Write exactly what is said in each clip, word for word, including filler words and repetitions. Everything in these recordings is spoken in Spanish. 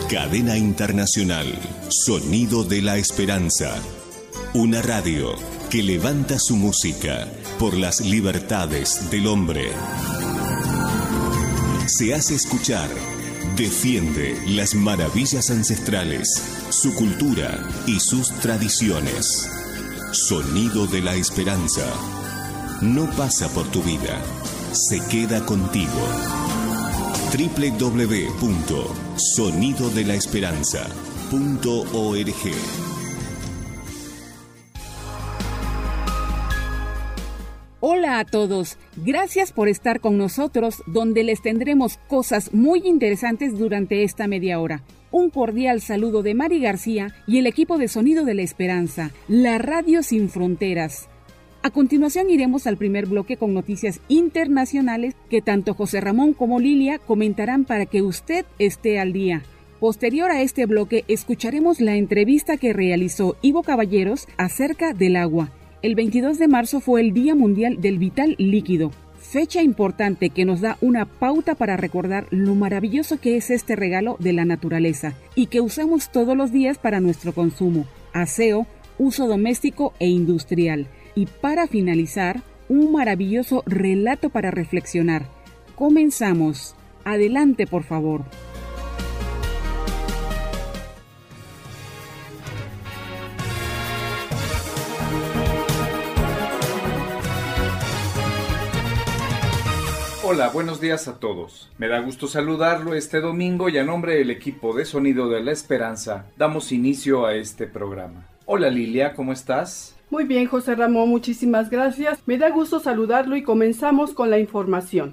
Cadena Internacional, Sonido de la Esperanza. Una radio que levanta su música por las libertades del hombre. Se hace escuchar, defiende las maravillas ancestrales, su cultura y sus tradiciones. Sonido de la Esperanza. No pasa por tu vida, se queda contigo. doble u doble u doble u punto sonido de la esperanza punto org. Hola a todos, gracias por estar con nosotros, donde les tendremos cosas muy interesantes durante esta media hora. Un cordial saludo de Mari García y el equipo de Sonido de la Esperanza, la radio sin fronteras. A continuación iremos al primer bloque con noticias internacionales que tanto José Ramón como Lilia comentarán para que usted esté al día. Posterior a este bloque escucharemos la entrevista que realizó Ivo Caballeros acerca del agua. El veintidós de marzo fue el Día Mundial del Vital Líquido, fecha importante que nos da una pauta para recordar lo maravilloso que es este regalo de la naturaleza y que usamos todos los días para nuestro consumo, aseo, uso doméstico e industrial. Y para finalizar, un maravilloso relato para reflexionar. Comenzamos. Adelante, por favor. Hola, buenos días a todos. Me da gusto saludarlo este domingo y a nombre del equipo de Sonido de la Esperanza, damos inicio a este programa. Hola Lilia, ¿cómo estás? Muy bien, José Ramón, muchísimas gracias. Me da gusto saludarlo y comenzamos con la información.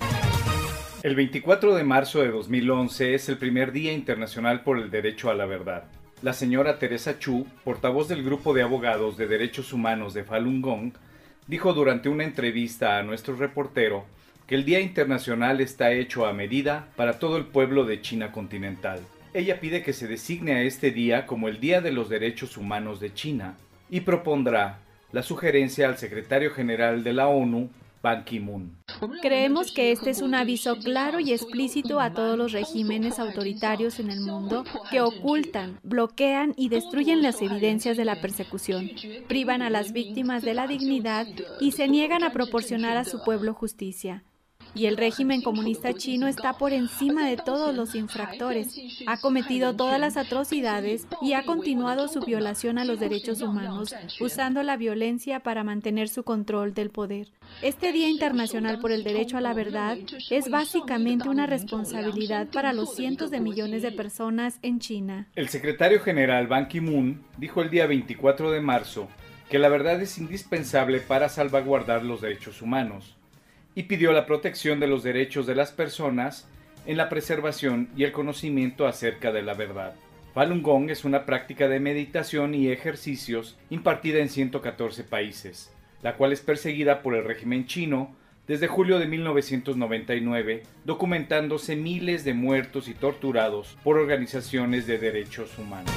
El veinticuatro de marzo de dos mil once es el primer Día Internacional por el Derecho a la Verdad. La señora Teresa Chu, portavoz del Grupo de Abogados de Derechos Humanos de Falun Gong, dijo durante una entrevista a nuestro reportero que el Día Internacional está hecho a medida para todo el pueblo de China continental. Ella pide que se designe a este día como el Día de los Derechos Humanos de China y propondrá la sugerencia al secretario general de la ONU, Ban Ki-moon. Creemos que este es un aviso claro y explícito a todos los regímenes autoritarios en el mundo que ocultan, bloquean y destruyen las evidencias de la persecución, privan a las víctimas de la dignidad y se niegan a proporcionar a su pueblo justicia. Y el régimen comunista chino está por encima de todos los infractores, ha cometido todas las atrocidades y ha continuado su violación a los derechos humanos, usando la violencia para mantener su control del poder. Este Día Internacional por el Derecho a la Verdad es básicamente una responsabilidad para los cientos de millones de personas en China. El secretario general Ban Ki-moon dijo el día veinticuatro de marzo que la verdad es indispensable para salvaguardar los derechos humanos, y pidió la protección de los derechos de las personas en la preservación y el conocimiento acerca de la verdad. Falun Gong es una práctica de meditación y ejercicios impartida en ciento catorce países, la cual es perseguida por el régimen chino desde julio de mil novecientos noventa y nueve, documentándose miles de muertos y torturados por organizaciones de derechos humanos.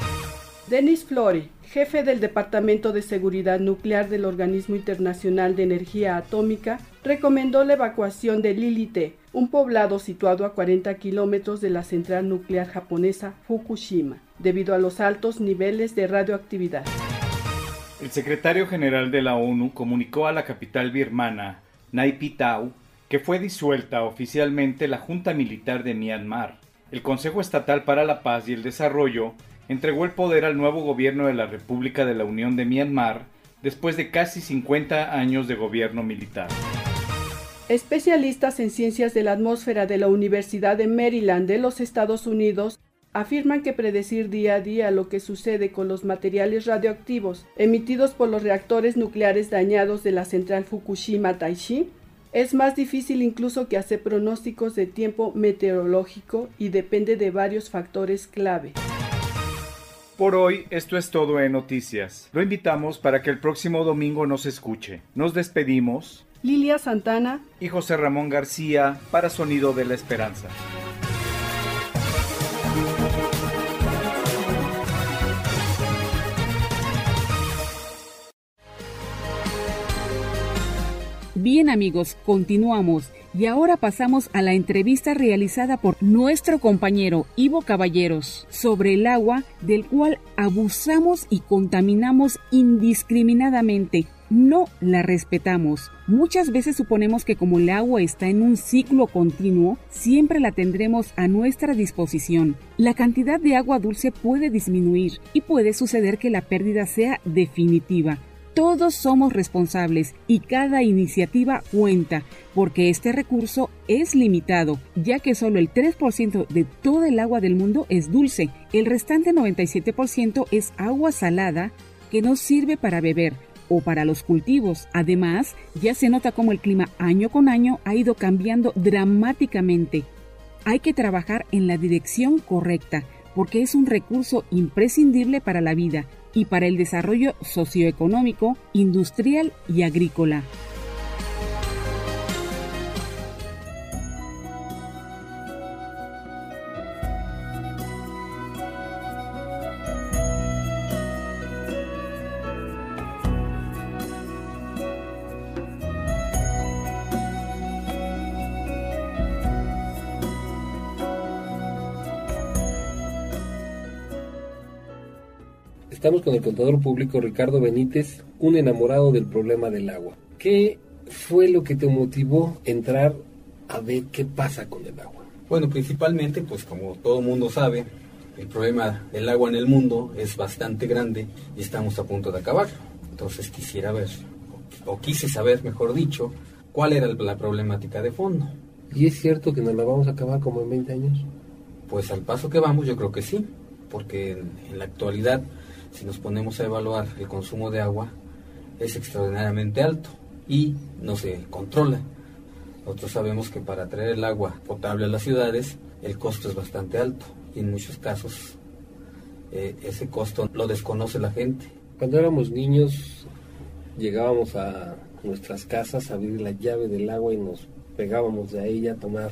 Denis Flori, jefe del Departamento de Seguridad Nuclear del Organismo Internacional de Energía Atómica, recomendó la evacuación de Leyte, un poblado situado a cuarenta kilómetros de la central nuclear japonesa Fukushima, debido a los altos niveles de radioactividad. El secretario general de la ONU comunicó a la capital birmana, Naypyidaw, que fue disuelta oficialmente la Junta Militar de Myanmar. El Consejo Estatal para la Paz y el Desarrollo entregó el poder al nuevo gobierno de la República de la Unión de Myanmar después de casi cincuenta años de gobierno militar. Especialistas en ciencias de la atmósfera de la Universidad de Maryland de los Estados Unidos afirman que predecir día a día lo que sucede con los materiales radioactivos emitidos por los reactores nucleares dañados de la central Fukushima Daiichi es más difícil incluso que hacer pronósticos de tiempo meteorológico y depende de varios factores clave. Por hoy, esto es todo en noticias. Lo invitamos para que el próximo domingo nos escuche. Nos despedimos. Lilia Santana y José Ramón García para Sonido de la Esperanza. Bien amigos, continuamos Y ahora pasamos a la entrevista realizada por nuestro compañero Ivo Caballeros sobre el agua, del cual abusamos y contaminamos indiscriminadamente. No la respetamos. Muchas veces suponemos que como el agua está en un ciclo continuo, siempre la tendremos a nuestra disposición. La cantidad de agua dulce puede disminuir y puede suceder que la pérdida sea definitiva. Todos somos responsables y cada iniciativa cuenta, porque este recurso es limitado, ya que solo el tres por ciento de todo el agua del mundo es dulce. El restante noventa y siete por ciento es agua salada que no sirve para beber o para los cultivos. Además, ya se nota cómo el clima año con año ha ido cambiando dramáticamente. Hay que trabajar en la dirección correcta, porque es un recurso imprescindible para la vida y para el desarrollo socioeconómico, industrial y agrícola. Estamos con el contador público Ricardo Benítez, un enamorado del problema del agua. ¿Qué fue lo que te motivó a entrar a ver qué pasa con el agua? Bueno, principalmente, pues como todo mundo sabe, el problema del agua en el mundo es bastante grande y estamos a punto de acabarlo. Entonces quisiera ver, o quise saber, mejor dicho, cuál era la problemática de fondo. ¿Y es cierto que nos la vamos a acabar como en veinte años? Pues al paso que vamos yo creo que sí, porque en, en la actualidad, si nos ponemos a evaluar el consumo de agua, es extraordinariamente alto y no se controla. Nosotros sabemos que para traer el agua potable a las ciudades, el costo es bastante alto y en muchos casos eh, ese costo lo desconoce la gente. Cuando éramos niños, llegábamos a nuestras casas a abrir la llave del agua y nos pegábamos de ella a tomar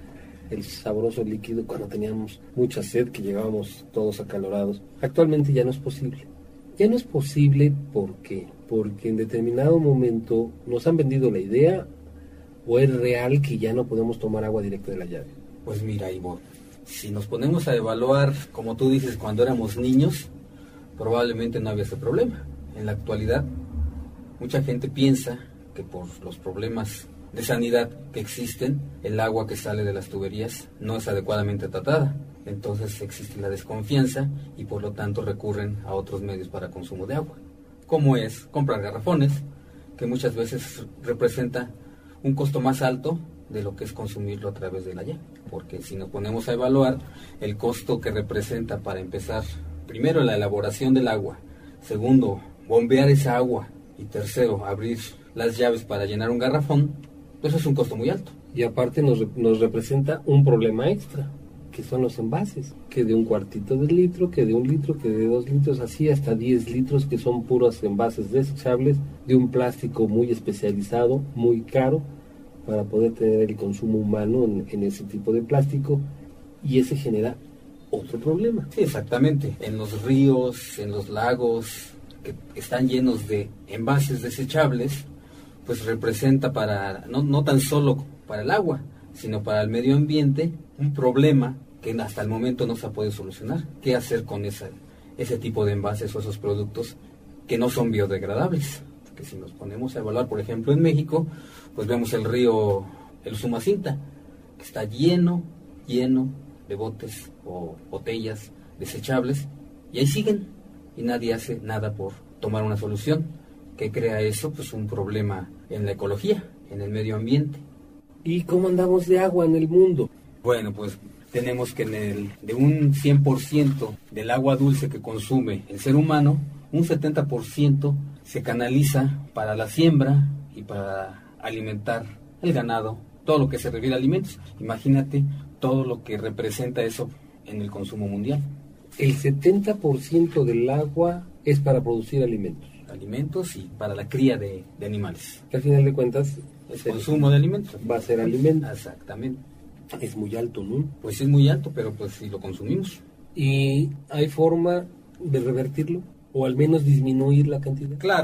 el sabroso líquido cuando teníamos mucha sed, que llegábamos todos acalorados. Actualmente ya no es posible. Ya no es posible ¿por qué? Porque en determinado momento nos han vendido la idea, o es real que ya no podemos tomar agua directa de la llave. Pues mira, Ivo, si nos ponemos a evaluar, como tú dices, cuando éramos niños, probablemente no había ese problema. En la actualidad, mucha gente piensa que por los problemas de sanidad que existen, el agua que sale de las tuberías no es adecuadamente tratada. Entonces existe la desconfianza y por lo tanto recurren a otros medios para consumo de agua, como es comprar garrafones, que muchas veces representa un costo más alto de lo que es consumirlo a través de la llave. Porque si nos ponemos a evaluar el costo que representa para empezar, primero la elaboración del agua, segundo bombear esa agua y tercero abrir las llaves para llenar un garrafón, eso es un costo muy alto. Y aparte nos, nos representa un problema extra, que son los envases, que de un cuartito de litro, que de un litro, que de dos litros, así hasta diez litros, que son puros envases desechables, de un plástico muy especializado, muy caro, para poder tener el consumo humano en, en ese tipo de plástico, y ese genera otro problema. Sí, exactamente. En los ríos, en los lagos, que están llenos de envases desechables, pues representa para, no, no tan solo para el agua, sino para el medio ambiente, un problema que hasta el momento no se puede solucionar. ¿Qué hacer con esa, ese tipo de envases o esos productos que no son biodegradables? Porque si nos ponemos a evaluar, por ejemplo, en México, pues vemos el río, el Usumacinta, que está lleno, lleno de botes o botellas desechables, y ahí siguen, y nadie hace nada por tomar una solución. ¿Qué crea eso? Pues un problema en la ecología, en el medio ambiente. ¿Y cómo andamos de agua en el mundo? Bueno, pues tenemos que en el, de un cien por ciento del agua dulce que consume el ser humano, un setenta por ciento se canaliza para la siembra y para alimentar el ganado, todo lo que se refiere a alimentos. Imagínate todo lo que representa eso en el consumo mundial. El setenta por ciento del agua es para producir alimentos. alimentos y para la cría de, de animales. Que al final de cuentas el consumo de alimentos va a ser alimento. Exactamente. Es muy alto, ¿no? Pues es muy alto, pero pues si lo consumimos. ¿Y hay forma de revertirlo? ¿O al menos disminuir la cantidad? Claro,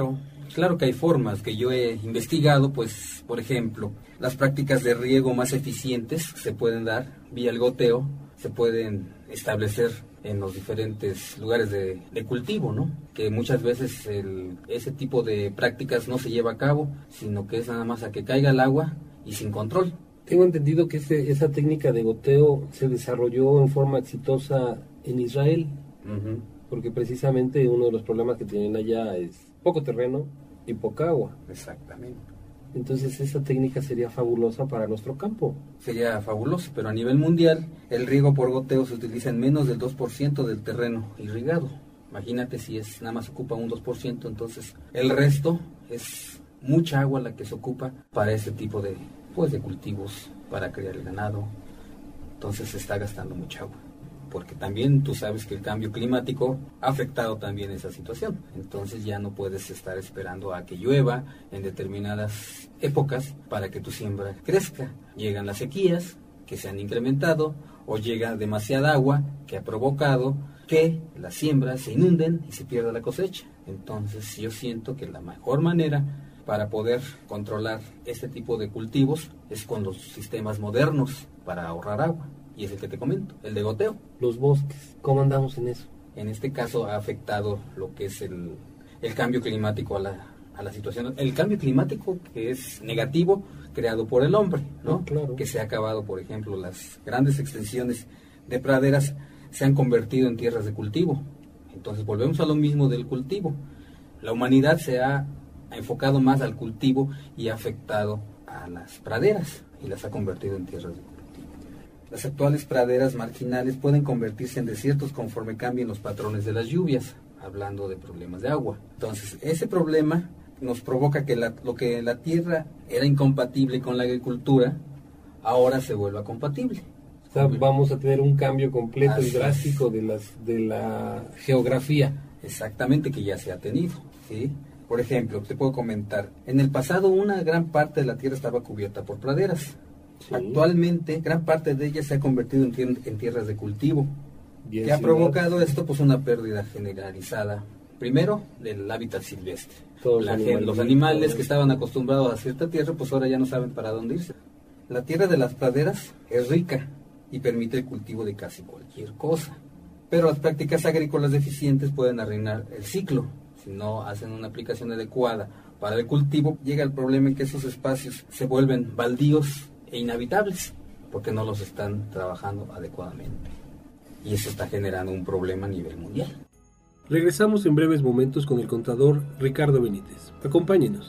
Claro que hay formas que yo he investigado, pues, por ejemplo, las prácticas de riego más eficientes se pueden dar vía el goteo, se pueden establecer en los diferentes lugares de, de cultivo, ¿no? Que muchas veces el, ese tipo de prácticas no se lleva a cabo, sino que es nada más a que caiga el agua y sin control. Tengo entendido que ese, esa técnica de goteo se desarrolló en forma exitosa en Israel, uh-huh. porque precisamente uno de los problemas que tienen allá es poco terreno y poca agua. Exactamente. Entonces esa técnica sería fabulosa para nuestro campo. Sería fabuloso, pero a nivel mundial el riego por goteo se utiliza en menos del dos por ciento del terreno irrigado. Imagínate si es nada más ocupa un dos por ciento, entonces el resto es mucha agua la que se ocupa para ese tipo de, pues, de cultivos, para criar el ganado. Entonces se está gastando mucha agua, porque también tú sabes que el cambio climático ha afectado también esa situación. Entonces ya no puedes estar esperando a que llueva en determinadas épocas para que tu siembra crezca. Llegan las sequías que se han incrementado, o llega demasiada agua que ha provocado que las siembras se inunden y se pierda la cosecha. Entonces yo siento que la mejor manera para poder controlar este tipo de cultivos es con los sistemas modernos para ahorrar agua. Y es el que te comento, el de goteo. Los bosques, ¿cómo andamos en eso? En este caso ha afectado lo que es el, el cambio climático a la, a la situación. El cambio climático que es negativo, creado por el hombre, ¿no? Ah, claro. Que se ha acabado, por ejemplo, las grandes extensiones de praderas se han convertido en tierras de cultivo. Entonces volvemos a lo mismo del cultivo. La humanidad se ha enfocado más al cultivo y ha afectado a las praderas y las ha convertido en tierras de cultivo. Las actuales praderas marginales pueden convertirse en desiertos conforme cambien los patrones de las lluvias, hablando de problemas de agua. Entonces, ese problema nos provoca que la, lo que la tierra era incompatible con la agricultura, ahora se vuelva compatible. O sea, vamos a tener un cambio completo Así y drástico de, las, de la geografía. Exactamente, que ya se ha tenido, ¿sí? Por ejemplo, te puedo comentar, en el pasado una gran parte de la tierra estaba cubierta por praderas. Sí. Actualmente, gran parte de ellas se ha convertido en, tier- en tierras de cultivo. ¿Qué ha provocado esto? Pues una pérdida generalizada, primero, del hábitat silvestre. La gente, los animales que estaban acostumbrados a cierta tierra, pues ahora ya no saben para dónde irse. La tierra de las praderas es rica y permite el cultivo de casi cualquier cosa. Pero las prácticas agrícolas deficientes pueden arruinar el ciclo. Si no hacen una aplicación adecuada para el cultivo, llega el problema en que esos espacios se vuelven baldíos e inhabitables, porque no los están trabajando adecuadamente. Y eso está generando un problema a nivel mundial. Regresamos en breves momentos con el contador Ricardo Benítez. Acompáñenos.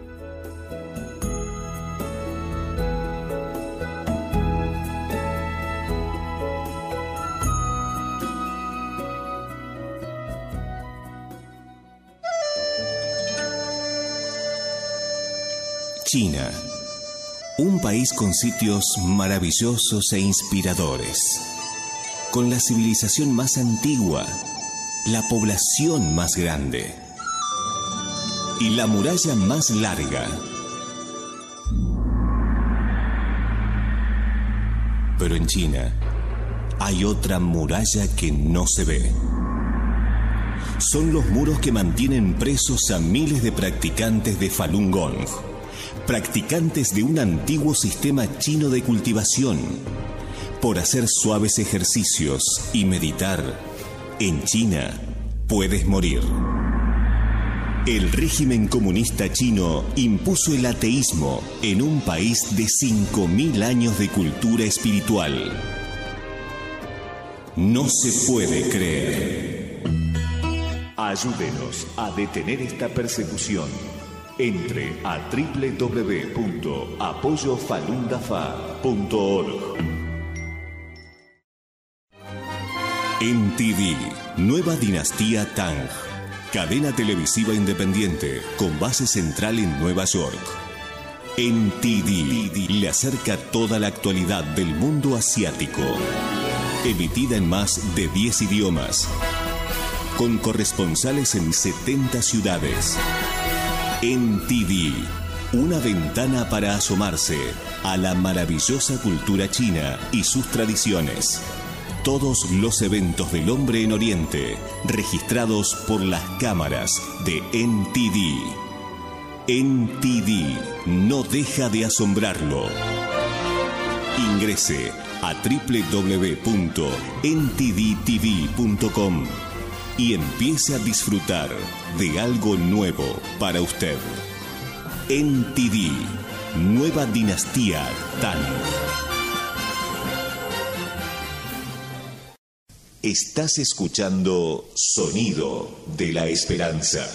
China, un país con sitios maravillosos e inspiradores, con la civilización más antigua, la población más grande y la muralla más larga. Pero en China hay otra muralla que no se ve. Son los muros que mantienen presos a miles de practicantes de Falun Gong, practicantes de un antiguo sistema chino de cultivación. Por hacer suaves ejercicios y meditar, en China puedes morir. El régimen comunista chino impuso el ateísmo en un país de cinco mil años de cultura espiritual. No se puede creer. Ayúdenos a detener esta persecución. Entre a doble u doble u doble u punto apoyo falun dafa punto org. M T V, nueva dinastía Tang, cadena televisiva independiente con base central en Nueva York. M T V le acerca toda la actualidad del mundo asiático, emitida en más de diez idiomas, con corresponsales en setenta ciudades. M T V, una ventana para asomarse a la maravillosa cultura china y sus tradiciones. Todos los eventos del hombre en Oriente, registrados por las cámaras de M T V. N T D no deja de asombrarlo. Ingrese a doble u doble u doble u punto n t d t v punto com y empiece a disfrutar de algo nuevo para usted. N T D, nueva dinastía T A N. Estás escuchando Sonido de la Esperanza.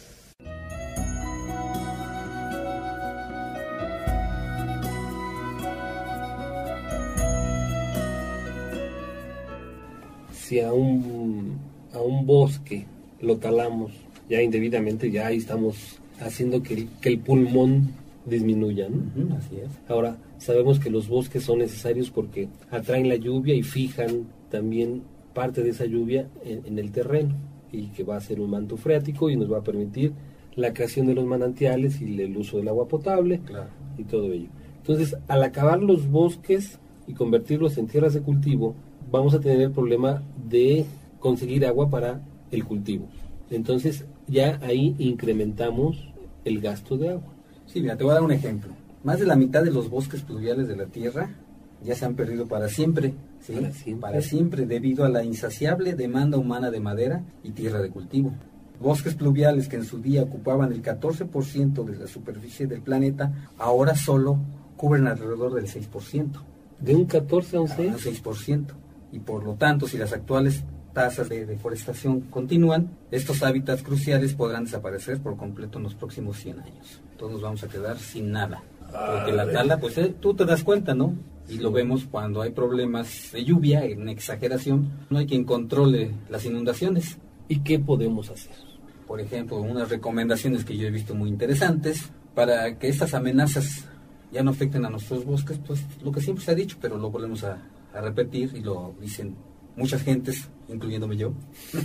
Si a un, a un bosque lo talamos ya indebidamente, ya ahí estamos haciendo que el, que el pulmón disminuya, ¿no? Uh-huh, así es. Ahora, sabemos que los bosques son necesarios porque atraen la lluvia y fijan también parte de esa lluvia en, en el terreno, y que va a ser un manto freático y nos va a permitir la creación de los manantiales y el uso del agua potable, claro, y todo ello. Entonces, al acabar los bosques y convertirlos en tierras de cultivo, vamos a tener el problema de conseguir agua para el cultivo. Entonces, ya ahí incrementamos el gasto de agua. Sí, mira, te voy a dar un ejemplo. Más de la mitad de los bosques pluviales de la Tierra ya se han perdido para siempre, ¿sí? Para siempre. Para siempre, debido a la insaciable demanda humana de madera y tierra de cultivo. Bosques pluviales que en su día ocupaban el catorce por ciento de la superficie del planeta, ahora solo cubren alrededor del seis por ciento. ¿De un catorce a un seis? A un seis por ciento. Y por lo tanto, si las actuales tasas de deforestación continúan, estos hábitats cruciales podrán desaparecer por completo en los próximos cien años. Todos nos vamos a quedar sin nada. Porque la tala, pues eh, tú te das cuenta, ¿no? Y lo vemos cuando hay problemas de lluvia, en exageración, no hay quien controle las inundaciones. ¿Y qué podemos hacer? Por ejemplo, unas recomendaciones que yo he visto muy interesantes para que estas amenazas ya no afecten a nuestros bosques, pues lo que siempre se ha dicho, pero lo volvemos a, a repetir y lo dicen muchas gentes, incluyéndome yo.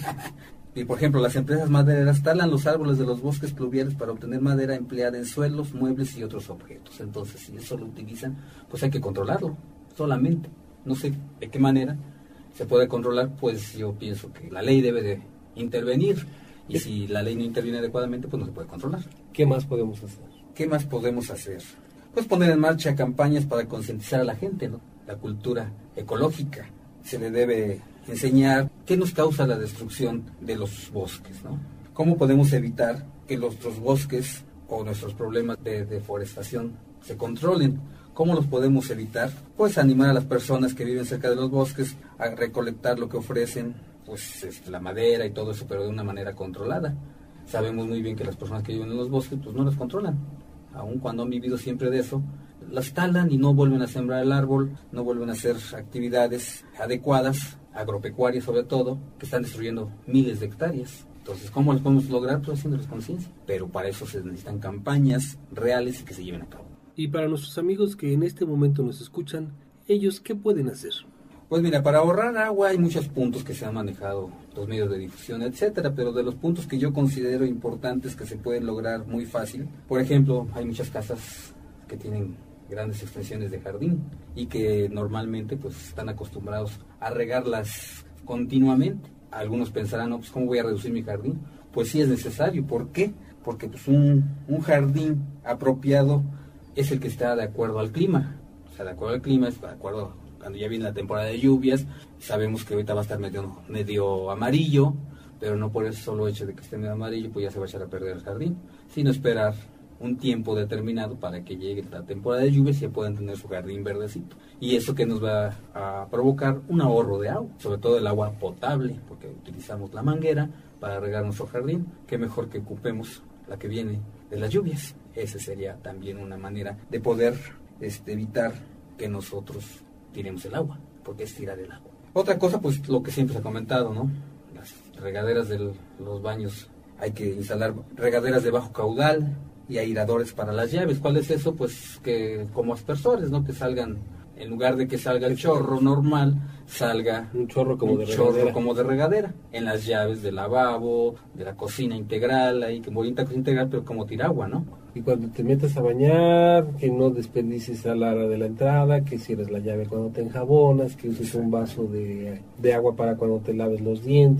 Y por ejemplo, las empresas madereras talan los árboles de los bosques pluviales para obtener madera empleada en suelos, muebles y otros objetos. Entonces, si eso lo utilizan, pues hay que controlarlo, solamente. No sé de qué manera se puede controlar, pues yo pienso que la ley debe de intervenir. Y si la ley no interviene adecuadamente, pues no se puede controlar. ¿Qué más podemos hacer? ¿Qué más podemos hacer? Pues poner en marcha campañas para concientizar a la gente, ¿no? La cultura ecológica. Se le debe enseñar qué nos causa la destrucción de los bosques, ¿no? ¿Cómo podemos evitar que nuestros bosques o nuestros problemas de deforestación se controlen? ¿Cómo los podemos evitar? Pues animar a las personas que viven cerca de los bosques a recolectar lo que ofrecen, pues este, la madera y todo eso, pero de una manera controlada. Sabemos muy bien que las personas que viven en los bosques pues no los controlan, aun cuando han vivido siempre de eso, las talan y no vuelven a sembrar el árbol, no vuelven a hacer actividades adecuadas, agropecuarias sobre todo, que están destruyendo miles de hectáreas. Entonces, ¿cómo los podemos lograr? Pues haciéndoles conciencia. Pero para eso se necesitan campañas reales y que se lleven a cabo. Y para nuestros amigos que en este momento nos escuchan, ¿ellos qué pueden hacer? Pues mira, para ahorrar agua hay muchos puntos que se han manejado, los medios de difusión, etcétera, pero de los puntos que yo considero importantes que se pueden lograr muy fácil, por ejemplo, hay muchas casas que tienen grandes extensiones de jardín y que normalmente pues están acostumbrados a regarlas continuamente. Algunos pensarán, no, pues ¿cómo voy a reducir mi jardín? Pues sí es necesario. ¿Por qué? Porque pues un, un jardín apropiado es el que está de acuerdo al clima. O sea, de acuerdo al clima es de acuerdo cuando ya viene la temporada de lluvias. Sabemos que ahorita va a estar medio, medio amarillo, pero no por eso solo hecho de que esté medio amarillo pues ya se va a echar a perder el jardín, sino esperar un tiempo determinado para que llegue la temporada de lluvias y puedan tener su jardín verdecito. Y eso que nos va a provocar un ahorro de agua, sobre todo el agua potable, porque utilizamos la manguera para regar nuestro jardín. Qué mejor que ocupemos la que viene de las lluvias. Esa sería también una manera de poder este, evitar que nosotros tiremos el agua, porque es tirar el agua. Otra cosa, pues lo que siempre se ha comentado, ¿no? Las regaderas de los baños, hay que instalar regaderas de bajo caudal y airadores para las llaves. ¿Cuál es eso? Pues que como aspersores, ¿no? Que salgan, en lugar de que salga el chorro normal, salga un chorro como, un de, chorro regadera. como de regadera. En las llaves del lavabo, de la cocina integral, ahí que bonita cocina integral, pero como tiragua, ¿no? Y cuando te metas a bañar, que no desperdicies a la hora de la entrada, que cierres la llave cuando te enjabonas, que uses un vaso de, de agua para cuando te laves los dientes.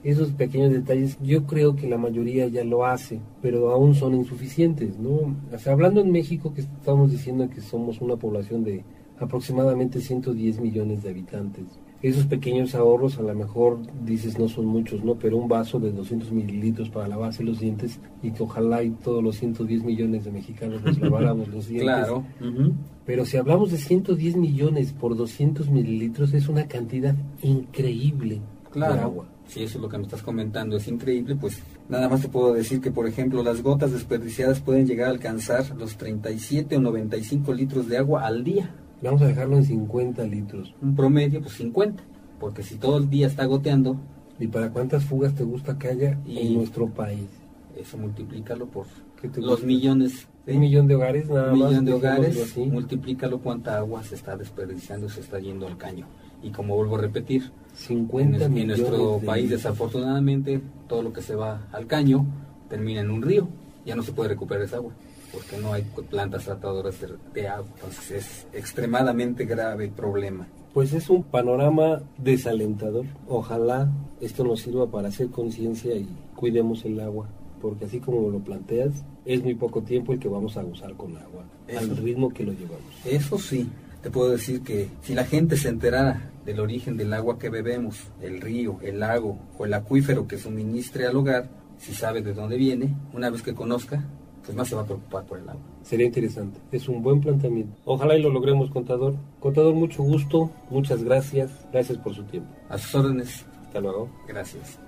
Esos pequeños detalles, yo creo que la mayoría ya lo hace, pero aún son insuficientes, ¿no? O sea, hablando en México, que estamos diciendo que somos una población de aproximadamente ciento diez millones de habitantes. Esos pequeños ahorros, a lo mejor dices no son muchos, ¿no? Pero un vaso de doscientos mililitros para lavarse los dientes, y que ojalá y todos los ciento diez millones de mexicanos nos laváramos los dientes. Claro. Uh-huh. Pero si hablamos de ciento diez millones por doscientos mililitros, es una cantidad increíble claro. de agua. Si eso es lo que me estás comentando, es increíble, pues nada más te puedo decir que, por ejemplo, las gotas desperdiciadas pueden llegar a alcanzar los treinta y siete o noventa y cinco litros de agua al día. Vamos a dejarlo en cincuenta litros. Un promedio, pues cincuenta, porque si todo el día está goteando... ¿Y para cuántas fugas te gusta que haya en nuestro país? Eso multiplícalo por los gusta? millones. ¿sí? Un millón de hogares nada Un más. millón de hogares, multiplícalo cuánta agua se está desperdiciando, se está yendo al caño. Y como vuelvo a repetir, cincuenta en, en nuestro de país litros. Desafortunadamente todo lo que se va al caño termina en un río, ya no se puede recuperar esa agua porque no hay plantas tratadoras de, de agua, entonces es extremadamente grave el problema. Pues es un panorama desalentador. Ojalá esto nos sirva para hacer conciencia y cuidemos el agua, porque así como lo planteas, es muy poco tiempo el que vamos a usar con agua, eso, al ritmo que lo llevamos. Eso sí, te puedo decir que si la gente se enterara del origen del agua que bebemos, el río, el lago o el acuífero que suministre al hogar, si sabe de dónde viene, una vez que conozca, pues más se va a preocupar por el agua. Sería interesante, es un buen planteamiento. Ojalá y lo logremos, contador. Contador, mucho gusto, muchas gracias, gracias por su tiempo. A sus órdenes. Hasta luego. Gracias.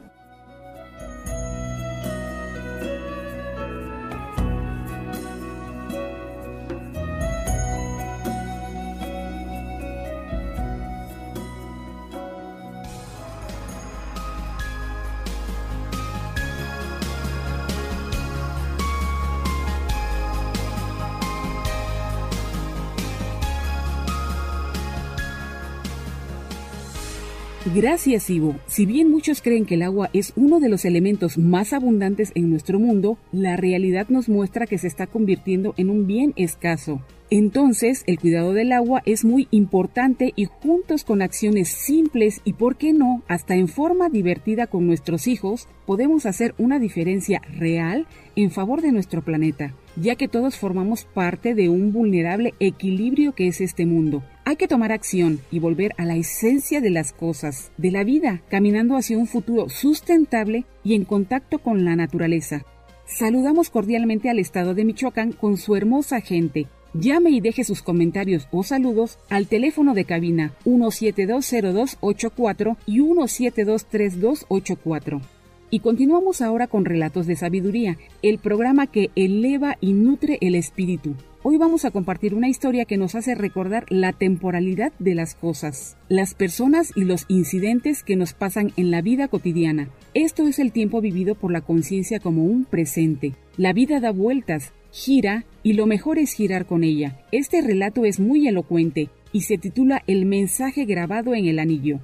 Gracias, Ivo. Si bien muchos creen que el agua es uno de los elementos más abundantes en nuestro mundo, la realidad nos muestra que se está convirtiendo en un bien escaso. Entonces, el cuidado del agua es muy importante y juntos con acciones simples y, por qué no, hasta en forma divertida con nuestros hijos, podemos hacer una diferencia real en favor de nuestro planeta, ya que todos formamos parte de un vulnerable equilibrio que es este mundo. Hay que tomar acción y volver a la esencia de las cosas, de la vida, caminando hacia un futuro sustentable y en contacto con la naturaleza. Saludamos cordialmente al estado de Michoacán con su hermosa gente. Llame y deje sus comentarios o saludos al teléfono de cabina uno siete dos cero dos ocho cuatro y uno siete dos tres dos ocho cuatro. Y continuamos ahora con Relatos de Sabiduría, el programa que eleva y nutre el espíritu. Hoy vamos a compartir una historia que nos hace recordar la temporalidad de las cosas, las personas y los incidentes que nos pasan en la vida cotidiana. Esto es el tiempo vivido por la conciencia como un presente. La vida da vueltas, gira, y lo mejor es girar con ella. Este relato es muy elocuente y se titula El mensaje grabado en el anillo.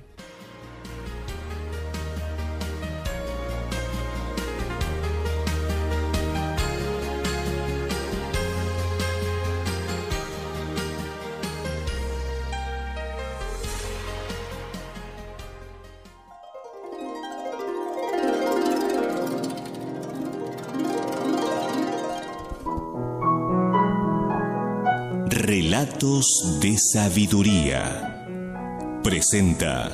Relatos de Sabiduría. Presenta.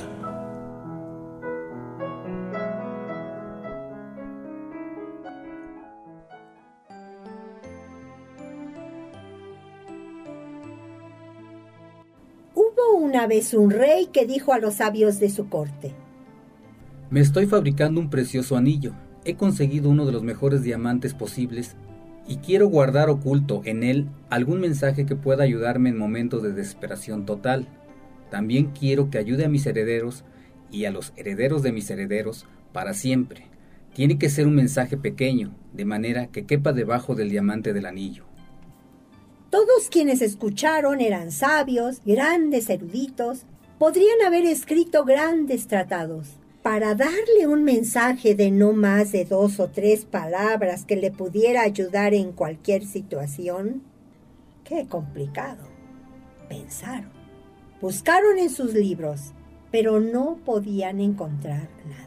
Hubo una vez un rey que dijo a los sabios de su corte: Me estoy fabricando un precioso anillo. He conseguido uno de los mejores diamantes posibles y quiero guardar oculto en él algún mensaje que pueda ayudarme en momentos de desesperación total. También quiero que ayude a mis herederos y a los herederos de mis herederos para siempre. Tiene que ser un mensaje pequeño, de manera que quepa debajo del diamante del anillo. Todos quienes escucharon eran sabios, grandes eruditos, podrían haber escrito grandes tratados. Para darle un mensaje de no más de dos o tres palabras que le pudiera ayudar en cualquier situación, ¡qué complicado! Pensaron. Buscaron en sus libros, pero no podían encontrar nada.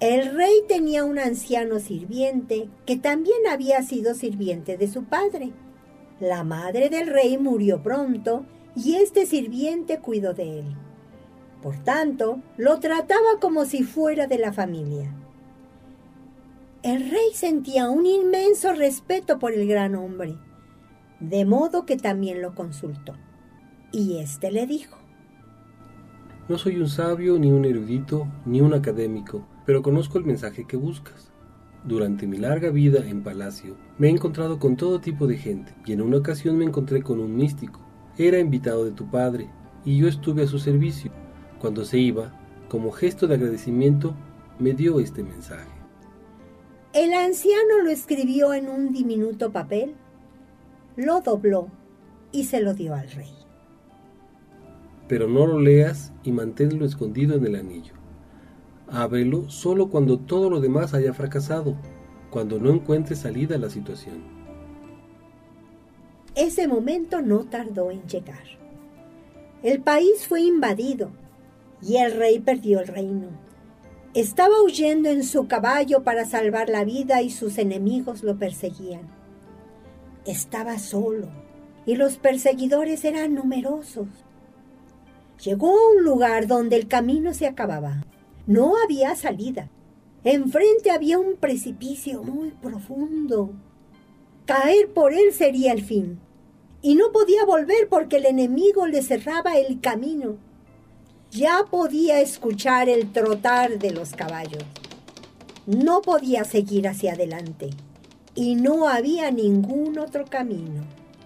El rey tenía un anciano sirviente que también había sido sirviente de su padre. La madre del rey murió pronto y este sirviente cuidó de él. Por tanto, lo trataba como si fuera de la familia. El rey sentía un inmenso respeto por el gran hombre, de modo que también lo consultó. Y éste le dijo: No soy un sabio, ni un erudito, ni un académico, pero conozco el mensaje que buscas. Durante mi larga vida en palacio, me he encontrado con todo tipo de gente, y en una ocasión me encontré con un místico. Era invitado de tu padre, y yo estuve a su servicio. Cuando se iba, como gesto de agradecimiento, me dio este mensaje. El anciano lo escribió en un diminuto papel, lo dobló y se lo dio al rey. Pero no lo leas y manténlo escondido en el anillo. Ábrelo solo cuando todo lo demás haya fracasado, cuando no encuentres salida a la situación. Ese momento no tardó en llegar. El país fue invadido y el rey perdió el reino. Estaba huyendo en su caballo para salvar la vida y sus enemigos lo perseguían. Estaba solo y los perseguidores eran numerosos. Llegó a un lugar donde el camino se acababa. No había salida. Enfrente había un precipicio muy profundo. Caer por él sería el fin. Y no podía volver porque el enemigo le cerraba el camino. Ya podía escuchar el trotar de los caballos. No podía seguir hacia adelante. Y no había ningún otro camino.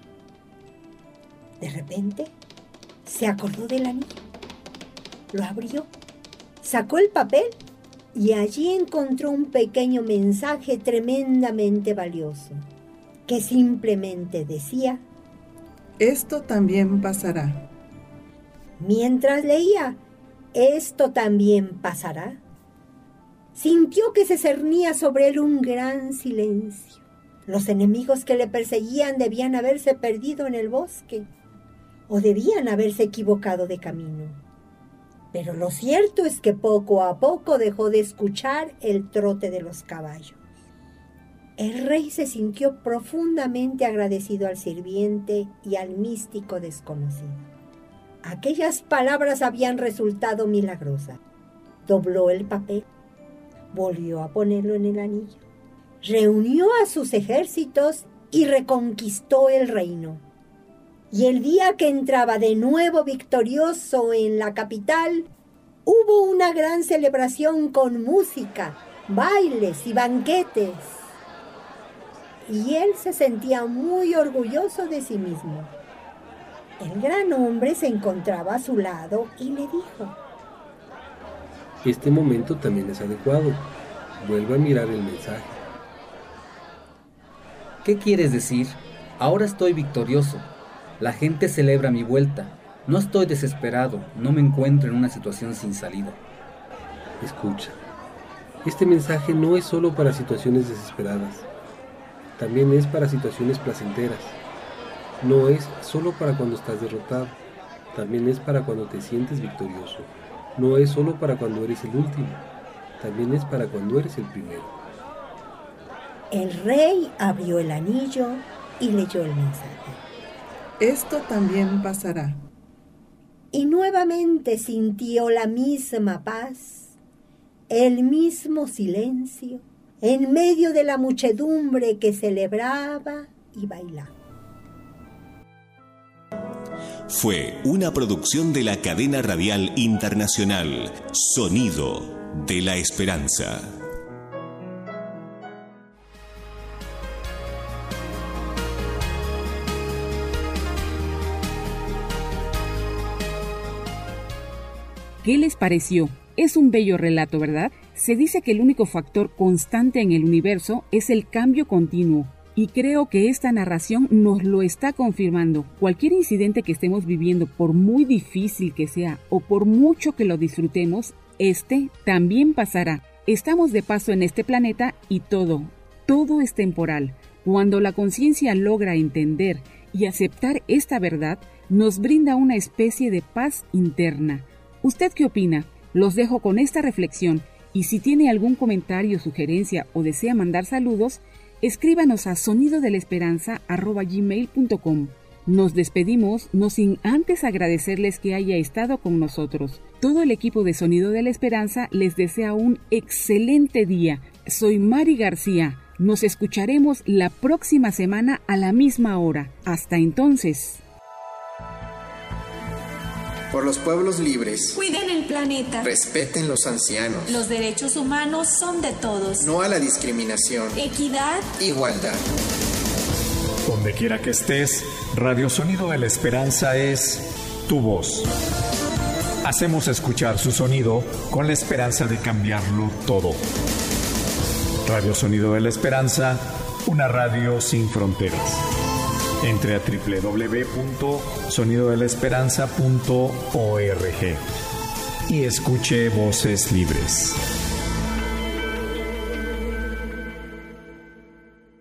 De repente, se acordó del anillo. Lo abrió, sacó el papel y allí encontró un pequeño mensaje tremendamente valioso, que simplemente decía: esto también pasará. Mientras leía, esto también pasará, sintió que se cernía sobre él un gran silencio. Los enemigos que le perseguían debían haberse perdido en el bosque o debían haberse equivocado de camino. Pero lo cierto es que poco a poco dejó de escuchar el trote de los caballos. El rey se sintió profundamente agradecido al sirviente y al místico desconocido. Aquellas palabras habían resultado milagrosas. Dobló el papel, volvió a ponerlo en el anillo, reunió a sus ejércitos y reconquistó el reino. Y el día que entraba de nuevo victorioso en la capital, hubo una gran celebración con música, bailes y banquetes. Y él se sentía muy orgulloso de sí mismo. El gran hombre se encontraba a su lado y le dijo: este momento también es adecuado. Vuelve a mirar el mensaje. ¿Qué quieres decir? Ahora estoy victorioso. La gente celebra mi vuelta. No estoy desesperado. No me encuentro en una situación sin salida. Escucha. Este mensaje no es solo para situaciones desesperadas. También es para situaciones placenteras. No es solo para cuando estás derrotado. También es para cuando te sientes victorioso. No es solo para cuando eres el último. También es para cuando eres el primero. El rey abrió el anillo y leyó el mensaje. Esto también pasará. Y nuevamente sintió la misma paz, el mismo silencio, en medio de la muchedumbre que celebraba y bailaba. Fue una producción de la cadena radial internacional Sonido de la Esperanza. ¿Qué les pareció? Es un bello relato, ¿verdad? Se dice que el único factor constante en el universo es el cambio continuo. Y creo que esta narración nos lo está confirmando. Cualquier incidente que estemos viviendo, por muy difícil que sea o por mucho que lo disfrutemos, este también pasará. Estamos de paso en este planeta y todo, todo es temporal. Cuando la conciencia logra entender y aceptar esta verdad, nos brinda una especie de paz interna. ¿Usted qué opina? Los dejo con esta reflexión Y si tiene algún comentario, sugerencia o desea mandar saludos, escríbanos a sonido de la esperanza arroba gmail punto com. Nos despedimos, no sin antes agradecerles que haya estado con nosotros. Todo el equipo de Sonido de la Esperanza les desea un excelente día. Soy Mari García. Nos escucharemos la próxima semana a la misma hora. Hasta entonces. Por los pueblos libres. Cuiden el planeta. Respeten los ancianos. Los derechos humanos son de todos. No a la discriminación. Equidad. Igualdad. Donde quiera que estés, Radio Sonido de la Esperanza es tu voz. Hacemos escuchar su sonido con la esperanza de cambiarlo todo. Radio Sonido de la Esperanza, una radio sin fronteras. Entre a doble u doble u doble u punto sonido de la esperanza punto org y escuche voces libres.